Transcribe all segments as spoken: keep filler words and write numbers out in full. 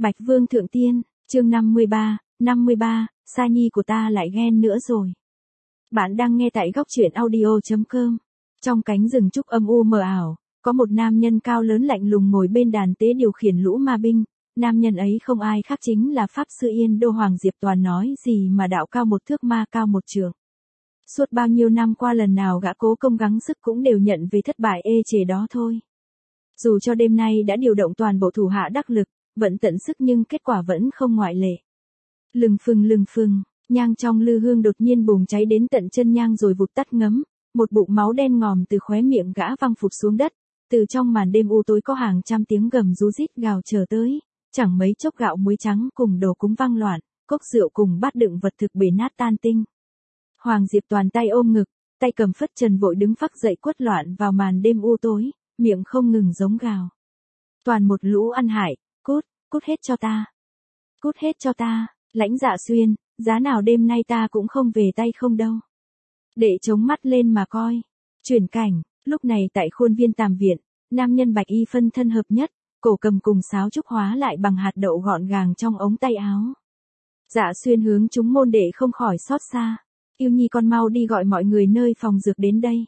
Bạch Vương Thượng Tiên, chương năm mươi ba, năm mươi ba, Sa Nhi của ta lại ghen nữa rồi. Bạn đang nghe tại góc truyện audio.com. Trong cánh rừng trúc âm u mờ ảo, có một nam nhân cao lớn lạnh lùng ngồi bên đàn tế điều khiển lũ ma binh. Nam nhân ấy không ai khác chính là Pháp Sư Yên Đô Hoàng Diệp Toàn, nói gì mà đạo cao một thước ma cao một trượng. Suốt bao nhiêu năm qua, lần nào gã cố công gắng sức cũng đều nhận về thất bại ê chề đó thôi. Dù cho đêm nay đã điều động toàn bộ thủ hạ đắc lực, vẫn tận sức, nhưng kết quả vẫn không ngoại lệ. Lừng phừng lừng phừng, nhang trong lư hương đột nhiên bùng cháy đến tận chân nhang rồi vụt tắt ngấm, một bụng máu đen ngòm từ khóe miệng gã văng phụt xuống đất. Từ trong màn đêm u tối có hàng trăm tiếng gầm rú rít gào chờ tới, chẳng mấy chốc gạo muối trắng cùng đồ cúng văng loạn, cốc rượu cùng bát đựng vật thực bể nát tan tinh. Hoàng Diệp Toàn tay ôm ngực, tay cầm phất trần vội đứng phắc dậy quất loạn vào màn đêm u tối, miệng không ngừng giống gào. Toàn một lũ ăn hại, cút, cút hết cho ta. Cút hết cho ta, Lãnh Dạ Xuyên, giá nào đêm nay ta cũng không về tay không đâu. Để chống mắt lên mà coi. Chuyển cảnh, lúc này tại khuôn viên Tàm Viện, nam nhân bạch y phân thân hợp nhất, cổ cầm cùng sáo trúc hóa lại bằng hạt đậu gọn gàng trong ống tay áo. Dạ Xuyên hướng chúng môn đệ không khỏi xót xa. Yêu Nhi con mau đi gọi mọi người nơi phòng dược đến đây.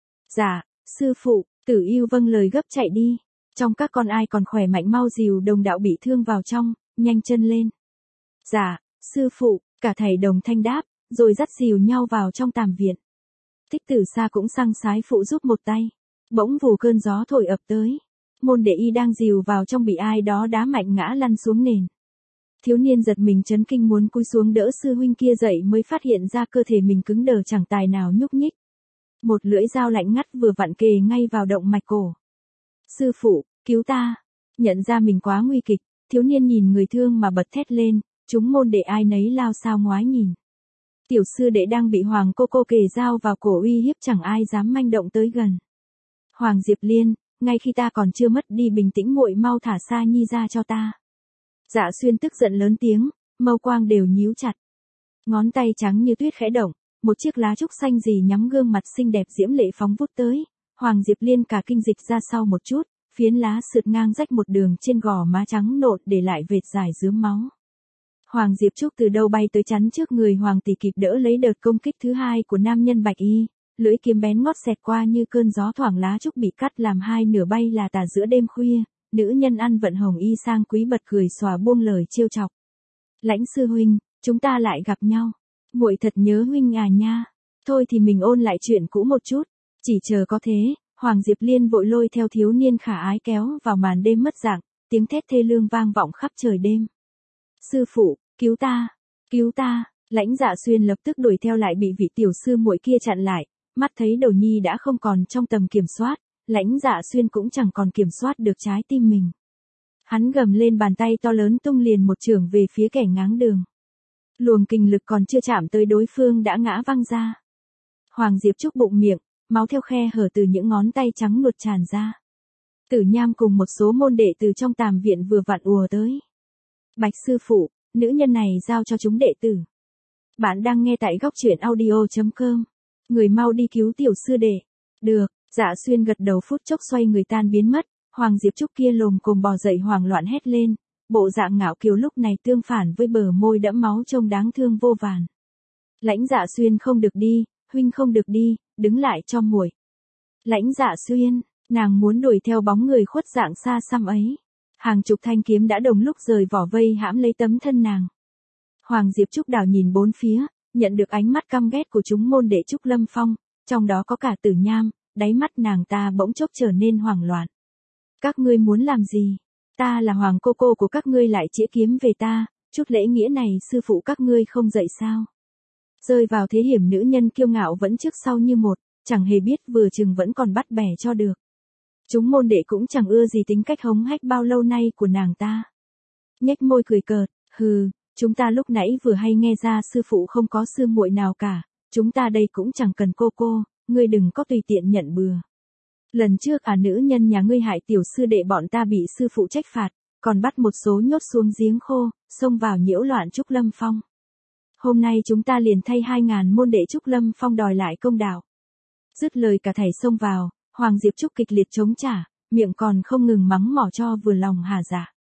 Dạ, sư phụ. Tử Yêu vâng lời gấp chạy đi. Trong các con ai còn khỏe mạnh mau dìu đồng đạo bị thương vào trong, nhanh chân lên. Dạ, sư phụ, cả thầy đồng thanh đáp, rồi dắt dìu nhau vào trong Tàm Viện. Thích Tử Sa cũng sang sái phụ giúp một tay. Bỗng vù cơn gió thổi ập tới. Môn đệ y đang dìu vào trong bị ai đó đá mạnh ngã lăn xuống nền. Thiếu niên giật mình chấn kinh muốn cúi xuống đỡ sư huynh kia dậy mới phát hiện ra cơ thể mình cứng đờ chẳng tài nào nhúc nhích. Một lưỡi dao lạnh ngắt vừa vặn kề ngay vào động mạch cổ. Sư phụ, cứu ta. Nhận ra mình quá nguy kịch, thiếu niên nhìn người thương mà bật thét lên, chúng môn đệ ai nấy lao sao ngoái nhìn. Tiểu sư đệ đang bị Hoàng cô cô kề dao vào cổ uy hiếp, chẳng ai dám manh động tới gần. Hoàng Diệp Liên, ngay khi ta còn chưa mất đi bình tĩnh, muội mau thả Sa Nhi ra cho ta. Dạ Xuyên tức giận lớn tiếng, mâu quang đều nhíu chặt. Ngón tay trắng như tuyết khẽ động, một chiếc lá trúc xanh rì nhắm gương mặt xinh đẹp diễm lệ phóng vút tới. Hoàng Diệp Liên cả kinh dịch ra sau một chút, phiến lá sượt ngang rách một đường trên gò má trắng nộn để lại vệt dài rướm máu. Hoàng Diệp Trúc từ đâu bay tới chắn trước người Hoàng tỷ, kịp đỡ lấy đợt công kích thứ hai của nam nhân bạch y, lưỡi kiếm bén ngót xẹt qua như cơn gió thoảng, lá trúc bị cắt làm hai nửa bay là tà giữa đêm khuya. Nữ nhân ăn vận hồng y sang quý bật cười xòa buông lời trêu chọc. Lãnh sư huynh, chúng ta lại gặp nhau. Muội thật nhớ huynh à nha. Thôi thì mình ôn lại chuyện cũ một chút. Chỉ chờ có thế, Hoàng Diệp Liên vội lôi theo thiếu niên khả ái kéo vào màn đêm mất dạng, tiếng thét thê lương vang vọng khắp trời đêm. Sư phụ, cứu ta, cứu ta. Lãnh Dạ Xuyên lập tức đuổi theo lại, bị vị tiểu sư muội kia chặn lại, mắt thấy đầu nhi đã không còn trong tầm kiểm soát. Lãnh Dạ Xuyên cũng chẳng còn kiểm soát được trái tim mình. Hắn gầm lên, bàn tay to lớn tung liền một chưởng về phía kẻ ngáng đường. Luồng kình lực còn chưa chạm tới đối phương đã ngã văng ra. Hoàng Diệp Trúc bụng miệng, máu theo khe hở từ những ngón tay trắng nuột tràn ra. Tử Nham cùng một số môn đệ từ trong Tàm Viện vừa vặn ùa tới. Bạch sư phụ, nữ nhân này giao cho chúng đệ tử. Bạn đang nghe tại góc truyện audio.com. Người mau đi cứu tiểu sư đệ. Được. Dạ Xuyên gật đầu, phút chốc xoay người tan biến mất. Hoàng Diệp Trúc kia lồm cồm bò dậy hoảng loạn hét lên, bộ dạng ngạo kiều lúc này tương phản với bờ môi đẫm máu trông đáng thương vô vàn. Lãnh Dạ Xuyên không được đi, huynh không được đi, đứng lại cho muội. Lãnh Dạ Xuyên, nàng muốn đuổi theo bóng người khuất dạng xa xăm ấy. Hàng chục thanh kiếm đã đồng lúc rời vỏ vây hãm lấy tấm thân nàng. Hoàng Diệp Trúc đảo nhìn bốn phía, nhận được ánh mắt căm ghét của chúng môn đệ Trúc Lâm Phong, trong đó có cả Tử Nham. Đáy mắt nàng ta bỗng chốc trở nên hoảng loạn. Các ngươi muốn làm gì? Ta là Hoàng cô cô của các ngươi lại chĩa kiếm về ta, chút lễ nghĩa này sư phụ các ngươi không dạy sao? Rơi vào thế hiểm, nữ nhân kiêu ngạo vẫn trước sau như một, chẳng hề biết vừa chừng vẫn còn bắt bẻ cho được. Chúng môn đệ cũng chẳng ưa gì tính cách hống hách bao lâu nay của nàng ta. Nhếch môi cười cợt, hừ, chúng ta lúc nãy vừa hay nghe ra sư phụ không có sư muội nào cả, chúng ta đây cũng chẳng cần cô cô. Ngươi đừng có tùy tiện nhận bừa. Lần trước à, nữ nhân nhà ngươi hại tiểu sư đệ bọn ta bị sư phụ trách phạt, còn bắt một số nhốt xuống giếng khô, xông vào nhiễu loạn Trúc Lâm Phong. Hôm nay chúng ta liền thay hai ngàn môn đệ Trúc Lâm Phong đòi lại công đạo. Dứt lời cả thảy xông vào, Hoàng Diệp Trúc kịch liệt chống trả, miệng còn không ngừng mắng mỏ cho vừa lòng hà dạ.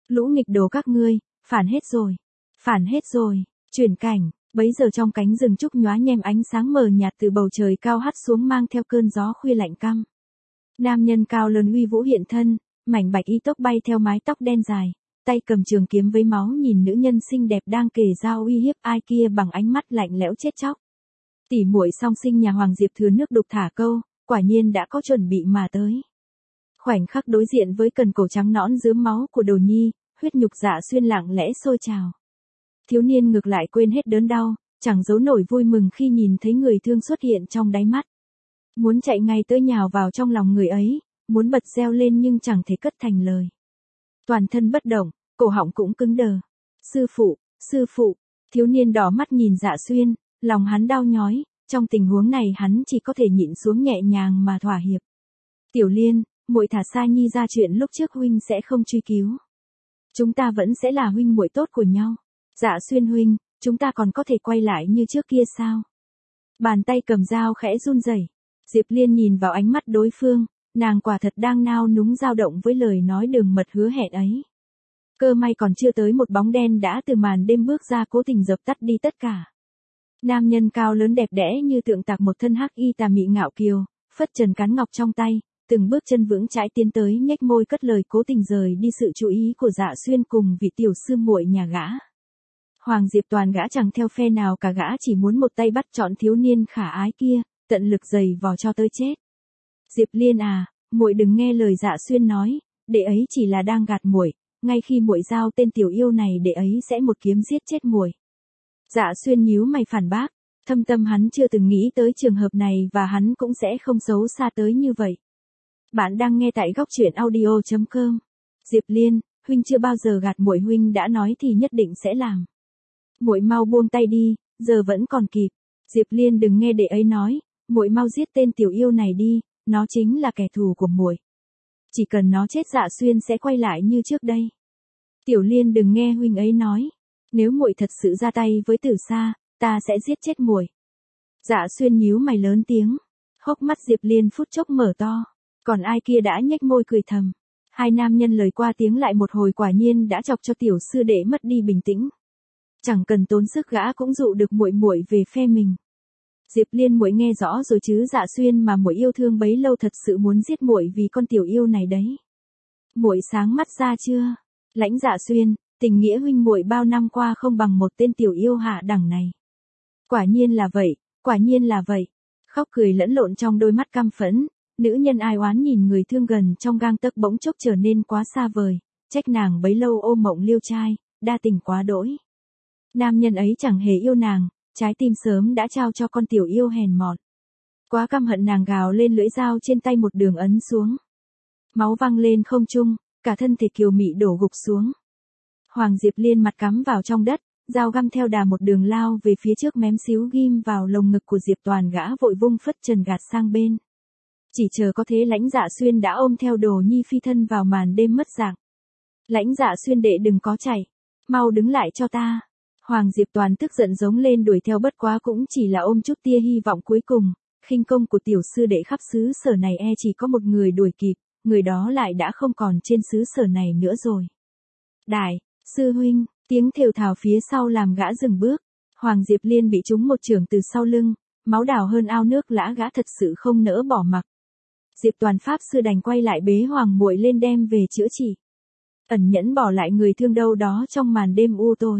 Lũ nghịch đồ các ngươi, phản hết rồi. Phản hết rồi. Chuyển cảnh, bấy giờ trong cánh rừng trúc nhóa nhem ánh sáng mờ nhạt từ bầu trời cao hắt xuống mang theo cơn gió khuya lạnh căm. Nam nhân cao lớn uy vũ hiện thân, mảnh bạch y tóc bay theo mái tóc đen dài, tay cầm trường kiếm với máu nhìn nữ nhân xinh đẹp đang kề dao uy hiếp ai kia bằng ánh mắt lạnh lẽo chết chóc. Tỷ muội song sinh nhà Hoàng Diệp thừa nước đục thả câu, quả nhiên đã có chuẩn bị mà tới. Khoảnh khắc đối diện với cần cổ trắng nõn dướm máu của Đồ Nhi, huyết nhục Dạ Xuyên lặng lẽ sôi trào. Thiếu niên ngược lại quên hết đớn đau, chẳng giấu nổi vui mừng khi nhìn thấy người thương xuất hiện trong đáy mắt. Muốn chạy ngay tới nhào vào trong lòng người ấy, muốn bật reo lên nhưng chẳng thể cất thành lời. Toàn thân bất động, cổ họng cũng cứng đờ. Sư phụ, sư phụ, thiếu niên đỏ mắt nhìn Dạ Xuyên, lòng hắn đau nhói, trong tình huống này hắn chỉ có thể nhịn xuống nhẹ nhàng mà thỏa hiệp. Tiểu Liên, muội thả Sa Nhi ra, chuyện lúc trước huynh sẽ không truy cứu. Chúng ta vẫn sẽ là huynh muội tốt của nhau. Dạ Xuyên huynh, chúng ta còn có thể quay lại như trước kia sao? Bàn tay cầm dao khẽ run rẩy. Diệp Liên nhìn vào ánh mắt đối phương, nàng quả thật đang nao núng dao động với lời nói đường mật hứa hẹn ấy. Cơ may còn chưa tới một bóng đen đã từ màn đêm bước ra cố tình dập tắt đi tất cả. Nam nhân cao lớn đẹp đẽ như tượng tạc một thân hắc y tà mị ngạo kiều, phất trần cán ngọc trong tay, từng bước chân vững chãi tiến tới nhếch môi cất lời cố tình rời đi sự chú ý của Dạ Xuyên cùng vị tiểu sư muội nhà gã. Hoàng Diệp Toàn gã chẳng theo phe nào cả, gã chỉ muốn một tay bắt trọn thiếu niên khả ái kia, tận lực giày vò cho tới chết. Diệp Liên à, muội đừng nghe lời Dạ Xuyên nói, đệ ấy chỉ là đang gạt muội, ngay khi muội giao tên tiểu yêu này đệ ấy sẽ một kiếm giết chết muội. Dạ Xuyên nhíu mày phản bác, thâm tâm hắn chưa từng nghĩ tới trường hợp này và hắn cũng sẽ không xấu xa tới như vậy. Bạn đang nghe tại góc truyện audio chấm com. Diệp Liên, huynh chưa bao giờ gạt muội, huynh đã nói thì nhất định sẽ làm. Muội mau buông tay đi, giờ vẫn còn kịp. Diệp Liên đừng nghe đệ ấy nói, muội mau giết tên tiểu yêu này đi, nó chính là kẻ thù của muội. Chỉ cần nó chết Dạ Xuyên sẽ quay lại như trước đây. Tiểu Liên đừng nghe huynh ấy nói, nếu muội thật sự ra tay với Tử Sa, ta sẽ giết chết muội. Dạ Xuyên nhíu mày lớn tiếng, hốc mắt Diệp Liên phút chốc mở to, còn ai kia đã nhếch môi cười thầm. Hai nam nhân lời qua tiếng lại một hồi quả nhiên đã chọc cho tiểu sư đệ mất đi bình tĩnh. Chẳng cần tốn sức gã cũng dụ được muội muội về phe mình. Diệp Liên muội nghe rõ rồi chứ, Dạ Xuyên mà muội yêu thương bấy lâu thật sự muốn giết muội vì con tiểu yêu này đấy. Muội sáng mắt ra chưa? Lãnh Dạ Xuyên, tình nghĩa huynh muội bao năm qua không bằng một tên tiểu yêu hạ đẳng này. Quả nhiên là vậy, quả nhiên là vậy. Khóc cười lẫn lộn trong đôi mắt căm phẫn, nữ nhân ai oán nhìn người thương gần trong gang tấc bỗng chốc trở nên quá xa vời, trách nàng bấy lâu ôm mộng liêu trai, đa tình quá đỗi. Nam nhân ấy chẳng hề yêu nàng, trái tim sớm đã trao cho con tiểu yêu hèn mọn. Quá căm hận nàng gào lên, lưỡi dao trên tay một đường ấn xuống. Máu văng lên không trung, cả thân thể kiều mị đổ gục xuống. Hoàng Diệp Liên mặt cắm vào trong đất, dao găm theo đà một đường lao về phía trước, mém xíu ghim vào lồng ngực của Diệp Toàn, gã vội vung phất trần gạt sang bên. Chỉ chờ có thế Lãnh Dạ Xuyên đã ôm theo Đồ Nhi phi thân vào màn đêm mất dạng. Lãnh Dạ Xuyên đệ đừng có chạy, mau đứng lại cho ta. Hoàng Diệp Toàn tức giận giống lên đuổi theo, bất quá cũng chỉ là ôm chút tia hy vọng cuối cùng. Khinh công của tiểu sư đệ khắp xứ sở này e chỉ có một người đuổi kịp, người đó lại đã không còn trên xứ sở này nữa rồi. Đại sư huynh, tiếng thều thào phía sau làm gã dừng bước. Hoàng Diệp Liên bị trúng một chưởng từ sau lưng, máu đào hơn ao nước lã, gã thật sự không nỡ bỏ mặc. Diệp Toàn pháp sư đành quay lại bế Hoàng muội lên đem về chữa trị. Ẩn nhẫn bỏ lại người thương đâu đó trong màn đêm u tối.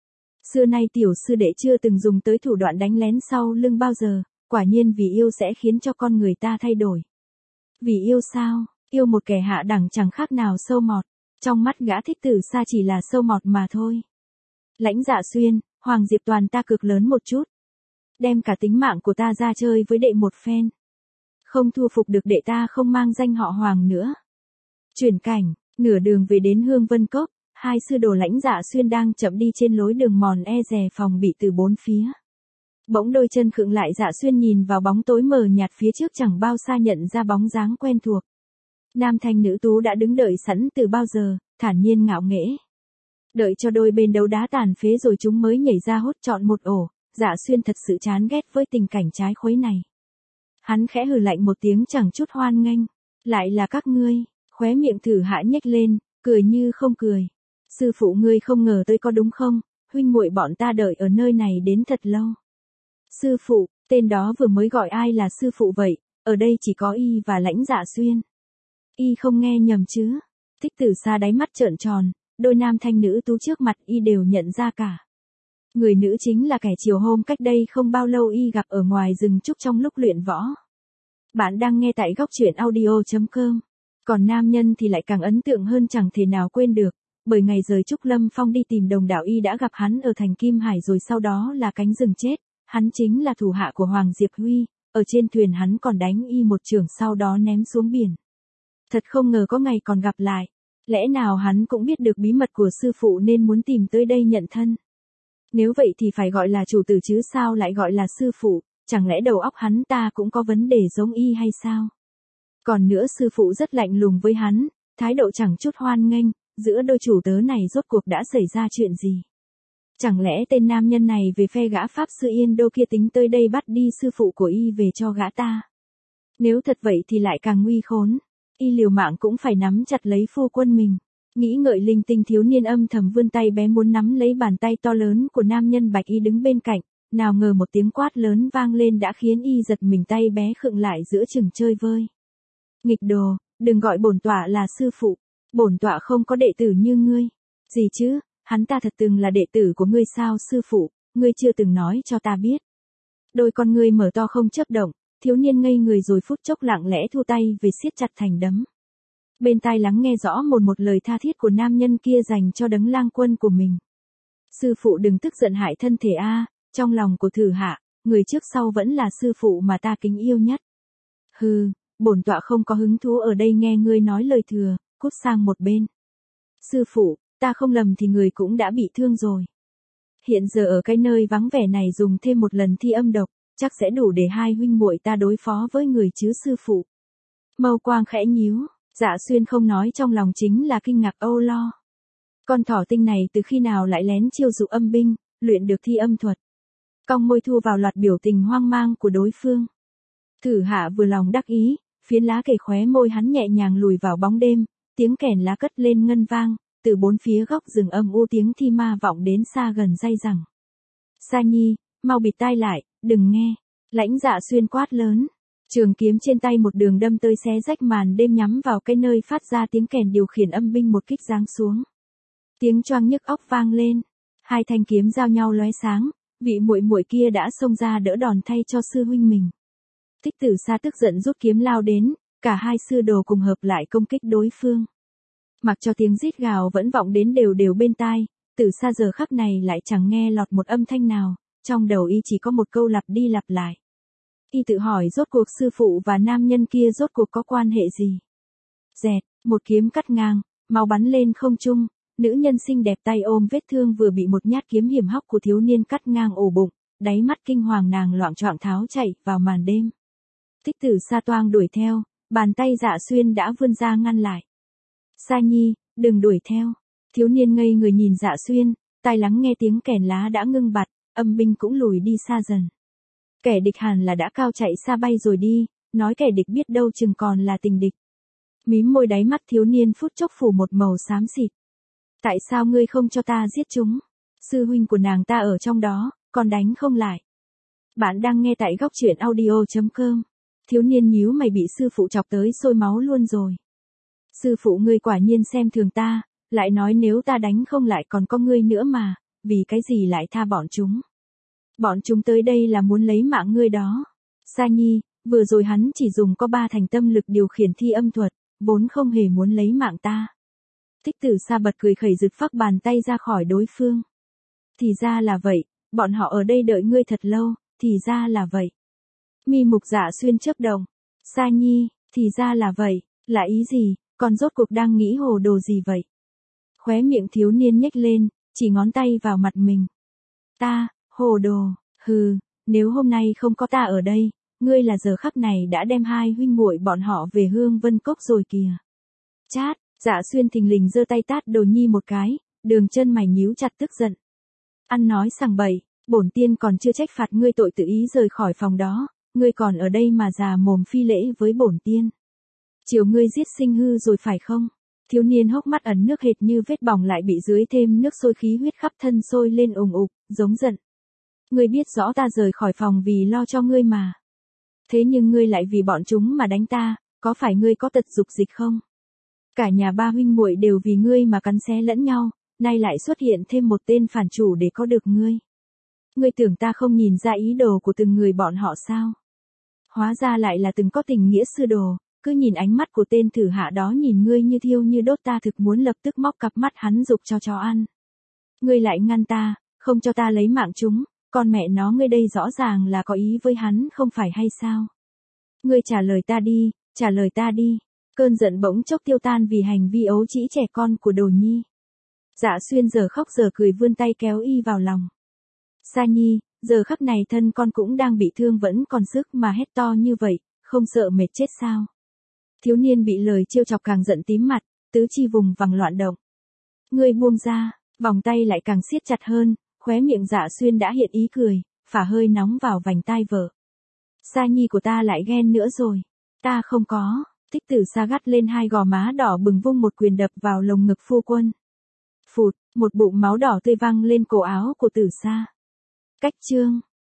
Xưa nay tiểu sư đệ chưa từng dùng tới thủ đoạn đánh lén sau lưng bao giờ, quả nhiên vì yêu sẽ khiến cho con người ta thay đổi. Vì yêu sao? Yêu một kẻ hạ đẳng chẳng khác nào sâu mọt. Trong mắt gã thích Tử Sa chỉ là sâu mọt mà thôi. Lãnh Dạ Xuyên, Hoàng Diệp Toàn ta cực lớn một chút. Đem cả tính mạng của ta ra chơi với đệ một phen. Không thua phục được đệ ta không mang danh họ Hoàng nữa. Chuyển cảnh, nửa đường về đến Hương Vân Cốc, hai sư đồ Lãnh Dạ Xuyên đang chậm đi trên lối đường mòn e dè phòng bị từ bốn phía. Bỗng đôi chân khựng lại, Dạ Xuyên nhìn vào bóng tối mờ nhạt phía trước chẳng bao xa nhận ra bóng dáng quen thuộc. Nam thanh nữ tú đã đứng đợi sẵn từ bao giờ, thản nhiên ngạo nghễ. Đợi cho đôi bên đấu đá tàn phế rồi chúng mới nhảy ra hốt trọn một ổ. Dạ Xuyên thật sự chán ghét với tình cảnh trái khuấy này. Hắn khẽ hừ lạnh một tiếng chẳng chút hoan nghênh. Lại là các ngươi, khóe miệng Thử Hạ nhếch lên, cười như không cười. Sư phụ ngươi không ngờ tới có đúng không, huynh muội bọn ta đợi ở nơi này đến thật lâu. Sư phụ, tên đó vừa mới gọi ai là sư phụ vậy, ở đây chỉ có y và Lãnh Dạ Xuyên. Y không nghe nhầm chứ? Thích Tử Sa đáy mắt trợn tròn, đôi nam thanh nữ tú trước mặt y đều nhận ra cả. Người nữ chính là kẻ chiều hôm cách đây không bao lâu y gặp ở ngoài rừng trúc trong lúc luyện võ. Bạn đang nghe tại góc truyện audio chấm com. Còn nam nhân thì lại càng ấn tượng hơn chẳng thể nào quên được, bởi ngày rời Trúc Lâm Phong đi tìm đồng đạo y đã gặp hắn ở thành Kim Hải rồi sau đó là cánh rừng chết, hắn chính là thủ hạ của Hoàng Diệp Huy, ở trên thuyền hắn còn đánh y một chưởng sau đó ném xuống biển. Thật không ngờ có ngày còn gặp lại, lẽ nào hắn cũng biết được bí mật của sư phụ nên muốn tìm tới đây nhận thân. Nếu vậy thì phải gọi là chủ tử chứ sao lại gọi là sư phụ, chẳng lẽ đầu óc hắn ta cũng có vấn đề giống y hay sao? Còn nữa sư phụ rất lạnh lùng với hắn, thái độ chẳng chút hoan nghênh, giữa đôi chủ tớ này rốt cuộc đã xảy ra chuyện gì? Chẳng lẽ tên nam nhân này về phe gã Pháp sư Yên Đô kia tính tới đây bắt đi sư phụ của y về cho gã ta? Nếu thật vậy thì lại càng nguy khốn, y liều mạng cũng phải nắm chặt lấy phu quân mình. Nghĩ ngợi linh tinh thiếu niên âm thầm vươn tay bé muốn nắm lấy bàn tay to lớn của nam nhân bạch y đứng bên cạnh, nào ngờ một tiếng quát lớn vang lên đã khiến y giật mình tay bé khựng lại giữa chừng chơi vơi. Nghịch đồ, đừng gọi bổn tọa là sư phụ, bổn tọa không có đệ tử như ngươi. Gì chứ, hắn ta thật từng là đệ tử của ngươi sao sư phụ, ngươi chưa từng nói cho ta biết. Đôi con ngươi mở to không chớp động, thiếu niên ngây người rồi phút chốc lặng lẽ thu tay về siết chặt thành đấm. Bên tai lắng nghe rõ một một lời tha thiết của nam nhân kia dành cho đấng lang quân của mình. Sư phụ đừng tức giận hại thân thể a, trong lòng của Thử Hạ, người trước sau vẫn là sư phụ mà ta kính yêu nhất. Hừ, bổn tọa không có hứng thú ở đây nghe ngươi nói lời thừa, cút sang một bên. Sư phụ, ta không lầm thì người cũng đã bị thương rồi. Hiện giờ ở cái nơi vắng vẻ này dùng thêm một lần thi âm độc, chắc sẽ đủ để hai huynh muội ta đối phó với người chứ sư phụ. Mâu quang khẽ nhíu. Dạ Xuyên không nói trong lòng chính là kinh ngạc âu lo. Con thỏ tinh này từ khi nào lại lén chiêu dụ âm binh, luyện được thi âm thuật. Cong môi thu vào loạt biểu tình hoang mang của đối phương. Thử Hạ vừa lòng đắc ý, phiến lá cây khóe môi hắn nhẹ nhàng lùi vào bóng đêm, tiếng kèn lá cất lên ngân vang, từ bốn phía góc rừng âm u tiếng thi ma vọng đến xa gần dai dẳng. Sa Nhi, mau bịt tai lại, đừng nghe. Lãnh Dạ Xuyên quát lớn. Trường kiếm trên tay một đường đâm tới xé rách màn đêm nhắm vào cái nơi phát ra tiếng kèn điều khiển âm binh một kích giáng xuống. Tiếng choang nhức óc vang lên, hai thanh kiếm giao nhau lóe sáng, vị muội muội kia đã xông ra đỡ đòn thay cho sư huynh mình. Thích Tử Sa tức giận rút kiếm lao đến, cả hai sư đồ cùng hợp lại công kích đối phương. Mặc cho tiếng rít gào vẫn vọng đến đều đều bên tai, Tử Sa giờ khắc này lại chẳng nghe lọt một âm thanh nào, trong đầu y chỉ có một câu lặp đi lặp lại. Y tự hỏi rốt cuộc sư phụ và nam nhân kia rốt cuộc có quan hệ gì. Dẹt, một kiếm cắt ngang, máu bắn lên không trung, nữ nhân xinh đẹp tay ôm vết thương vừa bị một nhát kiếm hiểm hóc của thiếu niên cắt ngang ổ bụng, đáy mắt kinh hoàng nàng loạng choạng tháo chạy vào màn đêm. Thích Tử Sa toang đuổi theo, bàn tay Dạ Xuyên đã vươn ra ngăn lại. Sa Nhi, đừng đuổi theo. Thiếu niên ngây người nhìn Dạ Xuyên, tai lắng nghe tiếng kèn lá đã ngưng bặt, âm binh cũng lùi đi xa dần. Kẻ địch hẳn là đã cao chạy xa bay rồi đi, nói kẻ địch biết đâu chừng còn là tình địch. Mím môi đáy mắt thiếu niên phút chốc phủ một màu xám xịt. Tại sao ngươi không cho ta giết chúng? Sư huynh của nàng ta ở trong đó, còn đánh không lại. Bạn đang nghe tại góc truyện audio chấm com. Thiếu niên nhíu mày bị sư phụ chọc tới sôi máu luôn rồi. Sư phụ ngươi quả nhiên xem thường ta, lại nói nếu ta đánh không lại còn có ngươi nữa mà, vì cái gì lại tha bọn chúng? Bọn chúng tới đây là muốn lấy mạng ngươi đó. Sa Nhi, vừa rồi hắn chỉ dùng có ba thành tâm lực điều khiển thi âm thuật, vốn không hề muốn lấy mạng ta. Thích Tử Sa bật cười khẩy giật phắc bàn tay ra khỏi đối phương. Thì ra là vậy, bọn họ ở đây đợi ngươi thật lâu, thì ra là vậy. Mi mục Dạ Xuyên chớp động. Sa Nhi, thì ra là vậy, là ý gì, còn rốt cuộc đang nghĩ hồ đồ gì vậy? Khóe miệng thiếu niên nhếch lên, chỉ ngón tay vào mặt mình. Ta, hồ đồ, hừ, nếu hôm nay không có ta ở đây, ngươi là giờ khắc này đã đem hai huynh muội bọn họ về Hương Vân Cốc rồi kìa. Chát, Dạ Xuyên thình lình giơ tay tát Đồ Nhi một cái, đường chân mày nhíu chặt tức giận. Ăn nói sằng bậy, bổn tiên còn chưa trách phạt ngươi tội tự ý rời khỏi phòng đó, ngươi còn ở đây mà già mồm phi lễ với bổn tiên. Chiều ngươi giết Sinh Hư rồi phải không? Thiếu niên hốc mắt ẩn nước hệt như vết bỏng lại bị dưới thêm nước sôi, khí huyết khắp thân sôi lên ùng ục, giống giận. Ngươi biết rõ ta rời khỏi phòng vì lo cho ngươi mà. Thế nhưng ngươi lại vì bọn chúng mà đánh ta, có phải ngươi có tật dục dịch không? Cả nhà ba huynh muội đều vì ngươi mà cắn xé lẫn nhau, nay lại xuất hiện thêm một tên phản chủ để có được ngươi. Ngươi tưởng ta không nhìn ra ý đồ của từng người bọn họ sao? Hóa ra lại là từng có tình nghĩa sư đồ, cứ nhìn ánh mắt của tên thử hạ đó nhìn ngươi như thiêu như đốt, ta thực muốn lập tức móc cặp mắt hắn dục cho chó ăn. Ngươi lại ngăn ta, không cho ta lấy mạng chúng, con mẹ nó ngươi đây rõ ràng là có ý với hắn không phải hay sao? Ngươi trả lời ta đi, trả lời ta đi. Cơn giận bỗng chốc tiêu tan vì hành vi ấu trĩ trẻ con của Đồ Nhi. Dạ Xuyên giờ khóc giờ cười vươn tay kéo y vào lòng. Sa Nhi, giờ khắc này thân con cũng đang bị thương vẫn còn sức mà hét to như vậy, không sợ mệt chết sao? Thiếu niên bị lời trêu chọc càng giận tím mặt, tứ chi vùng vằng loạn động. Ngươi buông ra, vòng tay lại càng siết chặt hơn, khóe miệng Dạ Xuyên đã hiện ý cười, phả hơi nóng vào vành tai vợ. Sa Nhi của ta lại ghen nữa rồi. Ta không có. Thích Tử Sa gắt lên hai gò má đỏ bừng vung một quyền đập vào lồng ngực phu quân. Phụt, một bụng máu đỏ tươi văng lên cổ áo của Tử Sa. Cách chương.